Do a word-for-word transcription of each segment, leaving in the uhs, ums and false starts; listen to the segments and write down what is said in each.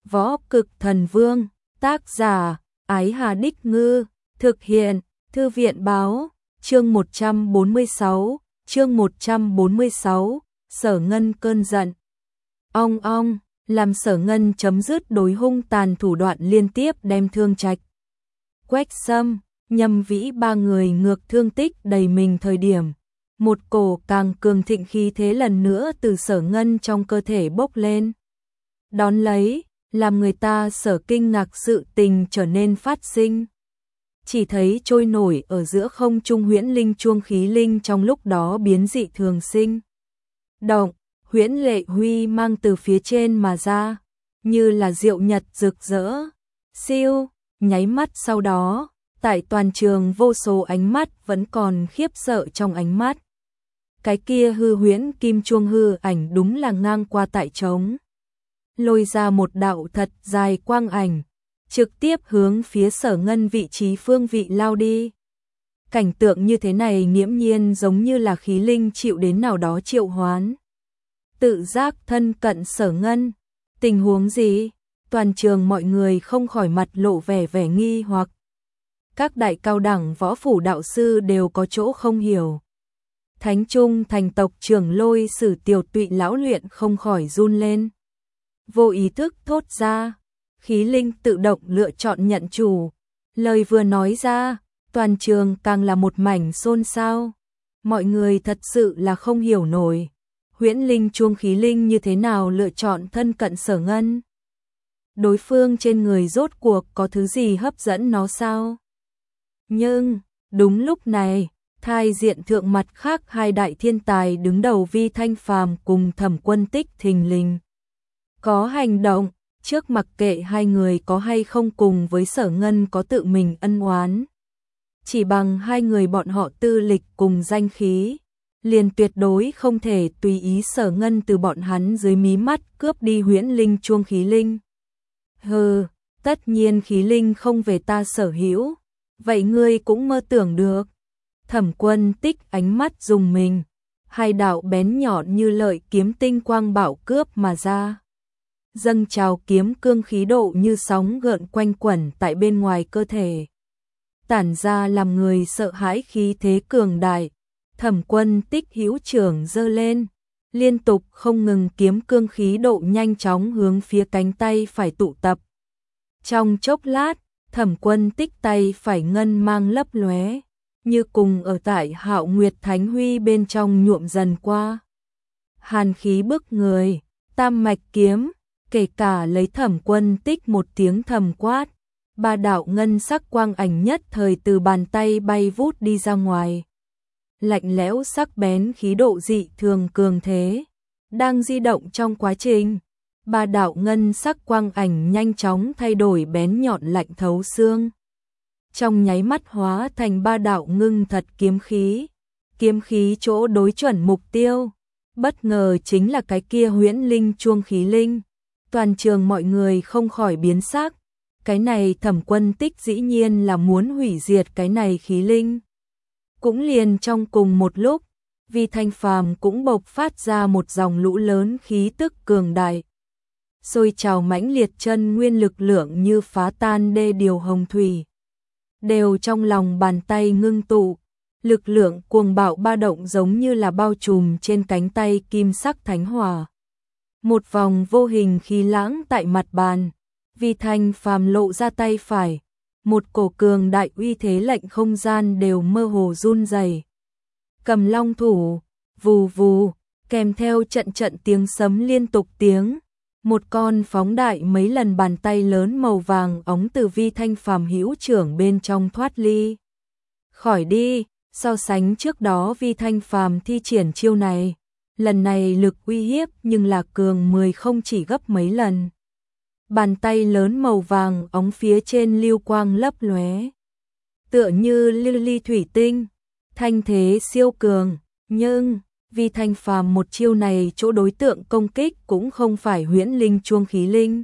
Võ Cực Thần Vương, tác giả, Ái Hà Đích Ngư, thực hiện, Thư viện Báo, chương một trăm bốn mươi sáu, chương một trăm bốn mươi sáu, Sở Ngân cơn giận. Ong ong, làm Sở Ngân chấm dứt đối hung tàn thủ đoạn liên tiếp đem Thương Trạch, Quách Sâm, Nhâm Vĩ ba người ngược thương tích đầy mình thời điểm. Một cổ càng cường thịnh khí thế lần nữa từ Sở Ngân trong cơ thể bốc lên. Đón lấy, làm người ta sở kinh ngạc sự tình trở nên phát sinh. Chỉ thấy trôi nổi ở giữa không trung huyễn linh chuông khí linh trong lúc đó biến dị thường sinh. Động, huyễn lệ huy mang từ phía trên mà ra, như là diệu nhật rực rỡ. Siêu, nháy mắt sau đó, tại toàn trường vô số ánh mắt vẫn còn khiếp sợ trong ánh mắt. Cái kia hư huyễn kim chuông hư ảnh đúng là ngang qua tại trống. Lôi ra một đạo thật dài quang ảnh, trực tiếp hướng phía Sở Ngân vị trí phương vị lao đi. Cảnh tượng như thế này nghiễm nhiên giống như là khí linh chịu đến nào đó triệu hoán. Tự giác thân cận Sở Ngân. Tình huống gì? Toàn trường mọi người không khỏi mặt lộ vẻ vẻ nghi hoặc. Các đại cao đẳng võ phủ đạo sư đều có chỗ không hiểu. Thánh Trung thành tộc trưởng Lôi Sử Tiểu Tụy lão luyện không khỏi run lên. Vô ý thức thốt ra, khí linh tự động lựa chọn nhận chủ. Lời vừa nói ra, toàn trường càng là một mảnh xôn xao. Mọi người thật sự là không hiểu nổi. Huyễn linh chuông khí linh như thế nào lựa chọn thân cận Sở Ngân? Đối phương trên người rốt cuộc có thứ gì hấp dẫn nó sao? Nhưng, đúng lúc này, thai diện thượng mặt khác hai đại thiên tài đứng đầu Vi Thanh Phàm cùng Thẩm Quân Tích thình lình có hành động, trước mặc kệ hai người có hay không cùng với Sở Ngân có tự mình ân oán. Chỉ bằng hai người bọn họ tư lịch cùng danh khí, liền tuyệt đối không thể tùy ý Sở Ngân từ bọn hắn dưới mí mắt cướp đi huyễn linh chuông khí linh. Hừ, tất nhiên khí linh không về ta sở hữu, vậy ngươi cũng mơ tưởng được. Thẩm Quân Tích ánh mắt dùng mình, hai đạo bén nhọn như lợi kiếm tinh quang bạo cướp mà ra. Dâng trào kiếm cương khí độ như sóng gợn quanh quẩn tại bên ngoài cơ thể. Tản ra làm người sợ hãi khí thế cường đại. Thẩm Quân Tích hữu trưởng giơ lên, liên tục không ngừng kiếm cương khí độ nhanh chóng hướng phía cánh tay phải tụ tập. Trong chốc lát, Thẩm Quân Tích tay phải ngân mang lấp lóe, như cùng ở tại Hạo Nguyệt Thánh Huy bên trong nhuộm dần qua. Hàn khí bức người, tam mạch kiếm, kể cả lấy Thẩm Quân Tích một tiếng thầm quát, ba đạo ngân sắc quang ảnh nhất thời từ bàn tay bay vút đi ra ngoài. Lạnh lẽo sắc bén khí độ dị thường cường thế, đang di động trong quá trình, ba đạo ngân sắc quang ảnh nhanh chóng thay đổi bén nhọn lạnh thấu xương. Trong nháy mắt hóa thành ba đạo ngưng thật kiếm khí, kiếm khí chỗ đối chuẩn mục tiêu, bất ngờ chính là cái kia huyễn linh chuông khí linh. Toàn trường mọi người không khỏi biến sắc, cái này Thẩm Quân Tích dĩ nhiên là muốn hủy diệt cái này khí linh. Cũng liền trong cùng một lúc, Vi Thanh Phàm cũng bộc phát ra một dòng lũ lớn khí tức cường đại. Sôi trào mãnh liệt chân nguyên lực lượng như phá tan đê điều hồng thủy. Đều trong lòng bàn tay ngưng tụ, lực lượng cuồng bạo ba động giống như là bao trùm trên cánh tay kim sắc thánh hỏa. Một vòng vô hình khí lãng tại mặt bàn, Vi Thanh Phàm lộ ra tay phải, một cổ cường đại uy thế lệnh không gian đều mơ hồ run rẩy. Cầm long thủ, vù vù, kèm theo trận trận tiếng sấm liên tục tiếng, một con phóng đại mấy lần bàn tay lớn màu vàng óng từ Vi Thanh Phàm hữu trưởng bên trong thoát ly. Khỏi đi, so sánh trước đó Vi Thanh Phàm thi triển chiêu này, lần này lực uy hiếp nhưng là cường mười không chỉ gấp mấy lần. Bàn tay lớn màu vàng óng phía trên lưu quang lấp lóe, tựa như lưu ly thủy tinh, thanh thế siêu cường, nhưng Vi Thanh Phàm một chiêu này chỗ đối tượng công kích cũng không phải huyễn linh chuông khí linh,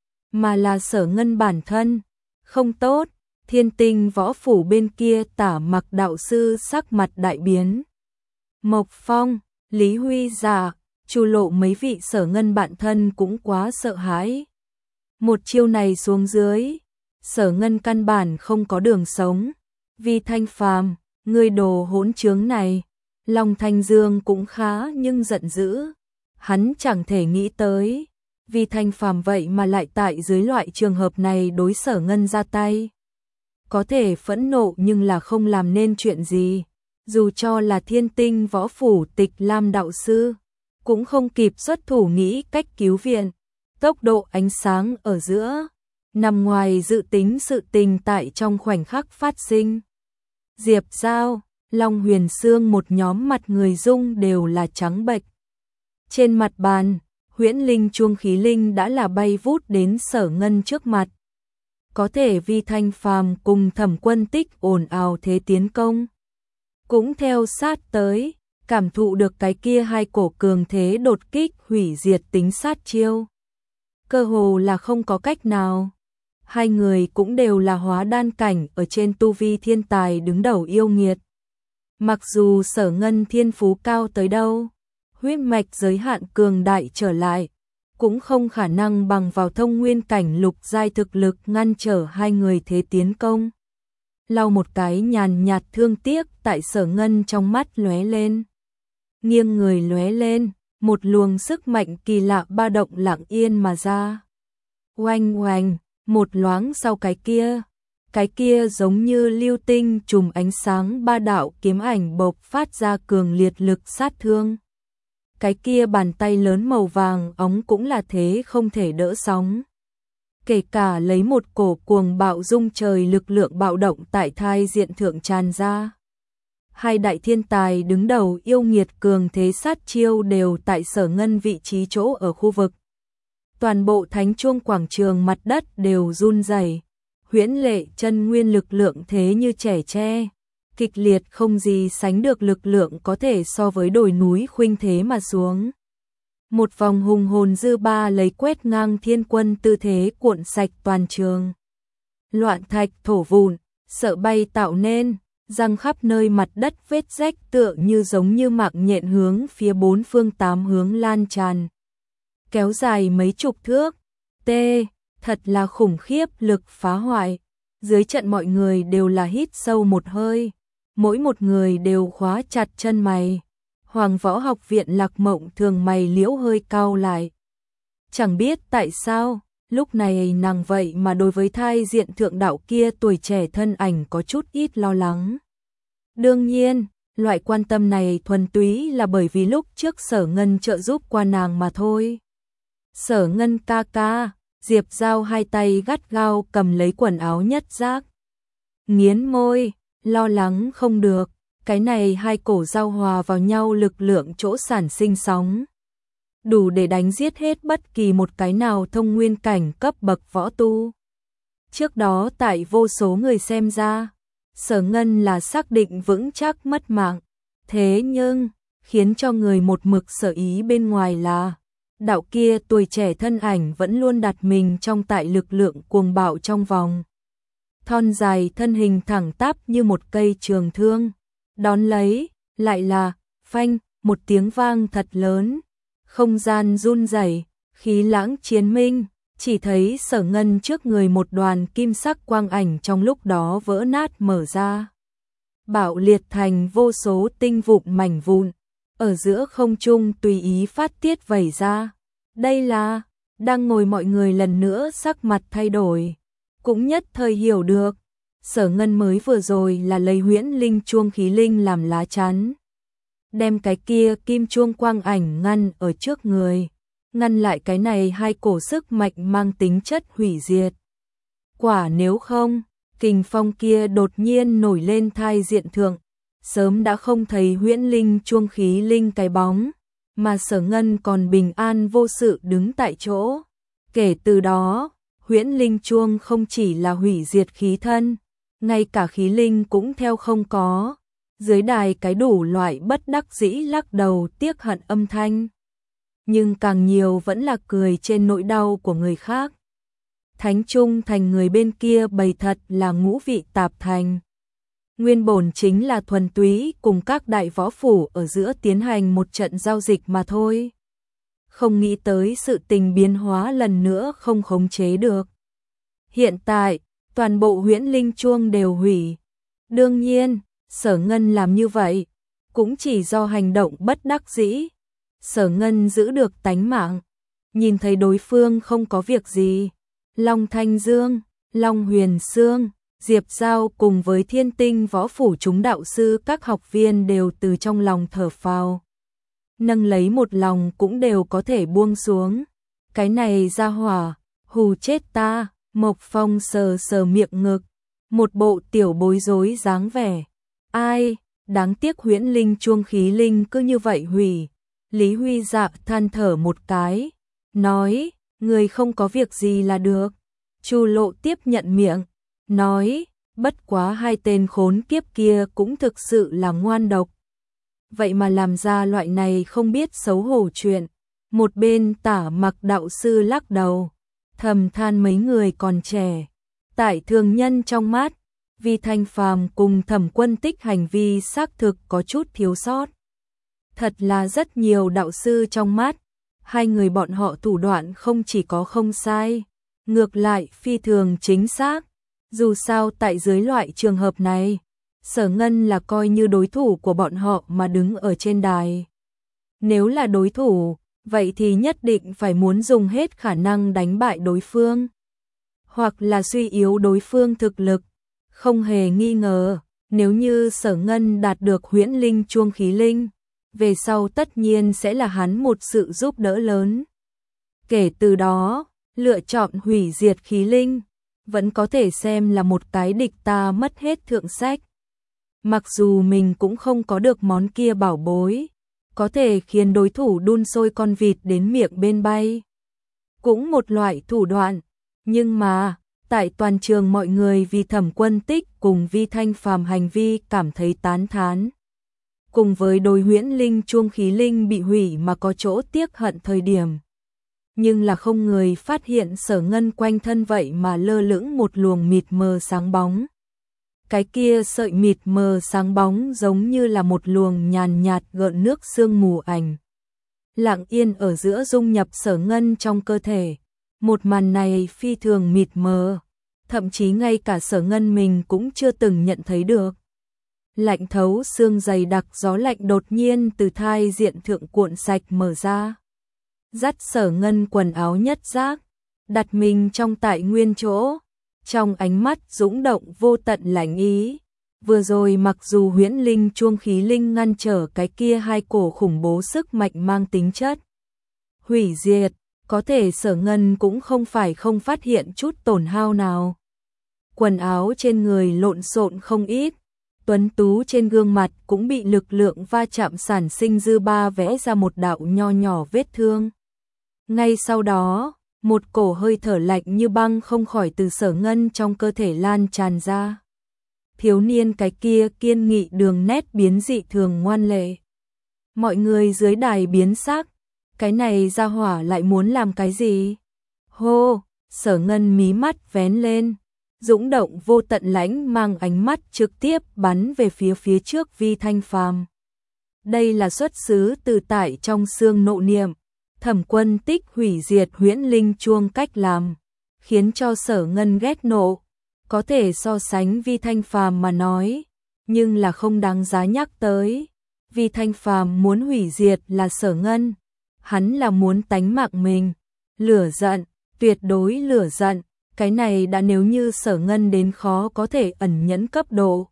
mà là Sở Ngân bản thân. Không tốt, Thiên Tinh võ phủ bên kia Tả Mặc đạo sư sắc mặt đại biến. Mộc Phong, Lý Huy Giả, Chu Lộ mấy vị Sở Ngân bạn thân cũng quá sợ hãi. Một chiêu này xuống dưới, Sở Ngân căn bản không có đường sống. Vi Thanh Phàm, ngươi đồ hỗn trướng này. Long Thanh Dương cũng khá nhưng giận dữ. Hắn chẳng thể nghĩ tới, Vi Thanh Phàm vậy mà lại tại dưới loại trường hợp này đối Sở Ngân ra tay. Có thể phẫn nộ nhưng là không làm nên chuyện gì. Dù cho là Thiên Tinh Võ Phủ Tịch Lam đạo sư, cũng không kịp xuất thủ nghĩ cách cứu viện. Tốc độ ánh sáng ở giữa, nằm ngoài dự tính sự tình tại trong khoảnh khắc phát sinh. Diệp Giao, Long Huyền Sương một nhóm mặt người dung đều là trắng bệch. Trên mặt bàn, huyễn linh chuông khí linh đã là bay vút đến Sở Ngân trước mặt. Có thể Vi Thanh Phàm cùng Thẩm Quân Tích ồn ào thế tiến công, cũng theo sát tới, cảm thụ được cái kia hai cổ cường thế đột kích hủy diệt tính sát chiêu. Cơ hồ là không có cách nào. Hai người cũng đều là hóa đan cảnh ở trên tu vi thiên tài đứng đầu yêu nghiệt. Mặc dù Sở Ngân thiên phú cao tới đâu, huyết mạch giới hạn cường đại trở lại, cũng không khả năng bằng vào thông nguyên cảnh lục giai thực lực ngăn trở hai người thế tiến công. Lau một cái nhàn nhạt thương tiếc tại Sở Ngân trong mắt lóe lên. Nghiêng người lóe lên, một luồng sức mạnh kỳ lạ ba động lặng yên mà ra. Oanh oanh, một loáng sau cái kia, cái kia giống như lưu tinh trùm ánh sáng ba đạo kiếm ảnh bộc phát ra cường liệt lực sát thương. Cái kia bàn tay lớn màu vàng óng cũng là thế không thể đỡ sóng. Kể cả lấy một cổ cuồng bạo rung trời lực lượng bạo động tại thai diện thượng tràn ra. Hai đại thiên tài đứng đầu yêu nghiệt cường thế sát chiêu đều tại Sở Ngân vị trí chỗ ở khu vực. Toàn bộ thánh chuông quảng trường mặt đất đều run rẩy, huyễn lệ chân nguyên lực lượng thế như trẻ tre, kịch liệt không gì sánh được lực lượng có thể so với đồi núi khuynh thế mà xuống. Một vòng hùng hồn dư ba lấy quét ngang thiên quân tư thế cuộn sạch toàn trường. Loạn thạch thổ vụn, sợ bay tạo nên, răng khắp nơi mặt đất vết rách tựa như giống như mạng nhện hướng phía bốn phương tám hướng lan tràn. Kéo dài mấy chục thước, tê, thật là khủng khiếp lực phá hoại. Dưới trận mọi người đều là hít sâu một hơi, mỗi một người đều khóa chặt chân mày. Hoàng Võ Học Viện Lạc Mộng thường mày liễu hơi cau lại. Chẳng biết tại sao, lúc này nàng vậy mà đối với thai diện thượng đạo kia tuổi trẻ thân ảnh có chút ít lo lắng. Đương nhiên, loại quan tâm này thuần túy là bởi vì lúc trước Sở Ngân trợ giúp qua nàng mà thôi. Sở Ngân ca ca, Diệp Giao hai tay gắt gao cầm lấy quần áo nhất giác. Nghiến môi, lo lắng không được, cái này hai cổ giao hòa vào nhau lực lượng chỗ sản sinh sóng. Đủ để đánh giết hết bất kỳ một cái nào thông nguyên cảnh cấp bậc võ tu. Trước đó tại vô số người xem ra, Sở Ngân là xác định vững chắc mất mạng. Thế nhưng, khiến cho người một mực sở ý bên ngoài là đạo kia tuổi trẻ thân ảnh vẫn luôn đặt mình trong tại lực lượng cuồng bạo trong vòng. Thon dài thân hình thẳng tắp như một cây trường thương. Đón lấy, lại là, phanh, một tiếng vang thật lớn. Không gian run rẩy, khí lãng chiến minh, chỉ thấy Sở Ngân trước người một đoàn kim sắc quang ảnh trong lúc đó vỡ nát mở ra. Bạo liệt thành vô số tinh vụn mảnh vụn, ở giữa không trung tùy ý phát tiết vẩy ra. Đây là, đang ngồi mọi người lần nữa sắc mặt thay đổi, cũng nhất thời hiểu được. Sở Ngân mới vừa rồi là lấy huyễn linh chuông khí linh làm lá chắn, đem cái kia kim chuông quang ảnh ngăn ở trước người, ngăn lại cái này hai cổ sức mạnh mang tính chất hủy diệt. Quả nếu không, kình phong kia đột nhiên nổi lên thai diện thượng, sớm đã không thấy huyễn linh chuông khí linh cái bóng, mà Sở Ngân còn bình an vô sự đứng tại chỗ. Kể từ đó, huyễn linh chuông không chỉ là hủy diệt khí thân, ngay cả khí linh cũng theo không có. Dưới đài cái đủ loại bất đắc dĩ lắc đầu tiếc hận âm thanh. Nhưng càng nhiều vẫn là cười trên nỗi đau của người khác. Thánh Trung Thành người bên kia bày thật là ngũ vị tạp thành. Nguyên bổn chính là thuần túy cùng các đại võ phủ ở giữa tiến hành một trận giao dịch mà thôi. không nghĩ tới sự tình biến hóa lần nữa không khống chế được. Hiện tại, toàn bộ huyễn linh chuông đều hủy. Đương nhiên, Sở Ngân làm như vậy, cũng chỉ do hành động bất đắc dĩ. Sở Ngân giữ được tánh mạng, nhìn thấy đối phương không có việc gì. Long Thanh Dương, Long Huyền Sương, Diệp Giao cùng với Thiên Tinh Võ Phủ chúng đạo sư các học viên đều từ trong lòng thở phào. Nâng lấy một lòng cũng đều có thể buông xuống. Cái này ra hỏa, hù chết ta. Mộc Phong sờ sờ miệng ngực, một bộ tiểu bối rối dáng vẻ. Ai, đáng tiếc huyễn linh chuông khí linh cứ như vậy hủy. Lý Huy Dạ than thở một cái, nói, người không có việc gì là được. Chu Lộ tiếp nhận miệng, nói, bất quá hai tên khốn kiếp kia cũng thực sự là ngoan độc. Vậy mà làm ra loại này không biết xấu hổ chuyện. Một bên Tả Mặc đạo sư lắc đầu, thầm than mấy người còn trẻ. Tại thường nhân trong mắt, Vi Thanh Phàm cùng Thẩm Quân Tích hành vi xác thực có chút thiếu sót. Thật là rất nhiều đạo sư trong mắt, hai người bọn họ thủ đoạn không chỉ có không sai, ngược lại phi thường chính xác. Dù sao tại dưới loại trường hợp này, Sở Ngân là coi như đối thủ của bọn họ mà đứng ở trên đài. Nếu là đối thủ, vậy thì nhất định phải muốn dùng hết khả năng đánh bại đối phương, hoặc là suy yếu đối phương thực lực. Không hề nghi ngờ, nếu như Sở Ngân đạt được huyễn linh chuông khí linh, về sau tất nhiên sẽ là hắn một sự giúp đỡ lớn. Kể từ đó, lựa chọn hủy diệt khí linh, vẫn có thể xem là một cái địch ta mất hết thượng sách. Mặc dù mình cũng không có được món kia bảo bối, có thể khiến đối thủ đun sôi con vịt đến miệng bên bay. Cũng một loại thủ đoạn, nhưng mà, tại toàn trường mọi người vì Thẩm Quân Tích cùng Vi Thanh Phàm hành vi cảm thấy tán thán. Cùng với đôi huyễn linh chuông khí linh bị hủy mà có chỗ tiếc hận thời điểm. Nhưng là không người phát hiện Sở Ngân quanh thân vậy mà lơ lửng một luồng mịt mờ sáng bóng. Cái kia sợi mịt mờ sáng bóng giống như là một luồng nhàn nhạt gợn nước sương mù ảnh. Lặng yên ở giữa dung nhập Sở Ngân trong cơ thể. Một màn này phi thường mịt mờ, thậm chí ngay cả Sở Ngân mình cũng chưa từng nhận thấy được. Lạnh thấu xương dày đặc gió lạnh đột nhiên từ thai diện thượng cuộn sạch mở ra. Dắt Sở Ngân quần áo nhất giác, đặt mình trong tại nguyên chỗ, trong ánh mắt dũng động vô tận lạnh ý. Vừa rồi mặc dù huyễn linh chuông khí linh ngăn trở cái kia hai cổ khủng bố sức mạnh mang tính chất hủy diệt, có thể Sở Ngân cũng không phải không phát hiện chút tổn hao nào. Quần áo trên người lộn xộn không ít, tuấn tú trên gương mặt cũng bị lực lượng va chạm sản sinh dư ba vẽ ra một đạo nho nhỏ vết thương. Ngay sau đó, một cổ hơi thở lạnh như băng không khỏi từ Sở Ngân trong cơ thể lan tràn ra. Thiếu niên cái kia kiên nghị đường nét biến dị thường ngoan lệ. Mọi người dưới đài biến sắc, cái này ra hỏa lại muốn làm cái gì? Hô, Sở Ngân mí mắt vén lên, dũng động vô tận lãnh mang ánh mắt trực tiếp bắn về phía phía trước Vi Thanh Phàm. Đây là xuất xứ từ tại trong xương nộ niệm, Thẩm Quân Tích hủy diệt huyễn linh chuông cách làm, khiến cho Sở Ngân ghét nộ. Có thể so sánh Vi Thanh Phàm mà nói, nhưng là không đáng giá nhắc tới. Vi Thanh Phàm muốn hủy diệt là Sở Ngân, hắn là muốn tánh mạng mình. Lửa giận, tuyệt đối lửa giận, cái này đã nếu như Sở Ngân đến khó có thể ẩn nhẫn cấp độ.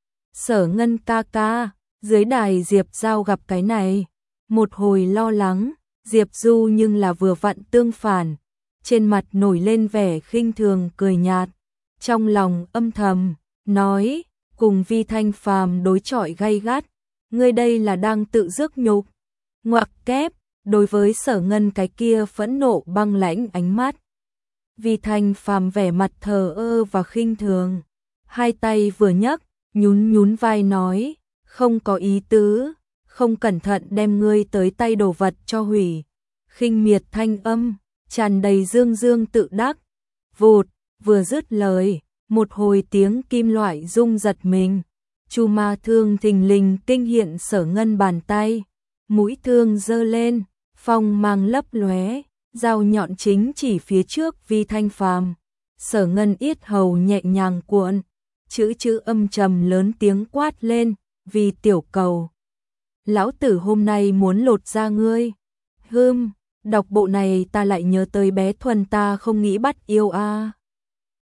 Sở Ngân ca ca, dưới đài Diệp Giao gặp cái này, một hồi lo lắng, Diệp Du nhưng là vừa vặn tương phản, trên mặt nổi lên vẻ khinh thường cười nhạt, trong lòng âm thầm, nói, cùng Vi Thanh Phàm đối chọi gay gắt, ngươi đây là đang tự rước nhục. Ngoặc kép, đối với Sở Ngân cái kia phẫn nộ băng lãnh ánh mắt. Vi Thanh Phàm vẻ mặt thờ ơ và khinh thường, hai tay vừa nhấc, nhún nhún vai nói, không có ý tứ, không cẩn thận đem ngươi tới tay đồ vật cho hủy. Khinh miệt thanh âm, tràn đầy dương dương tự đắc. Vụt, vừa dứt lời, một hồi tiếng kim loại rung giật mình. Chu ma thương thình lình kinh hiện Sở Ngân bàn tay, mũi thương giơ lên, phong mang lấp lóe, dao nhọn chính chỉ phía trước Vi Thanh Phàm. Sở Ngân yết hầu nhẹ nhàng cuộn, chữ chữ âm trầm lớn tiếng quát lên, vì tiểu cầu. Lão tử hôm nay muốn lột da ngươi. Hưm, đọc bộ này ta lại nhớ tới bé Thuần ta không nghĩ bắt yêu a. À.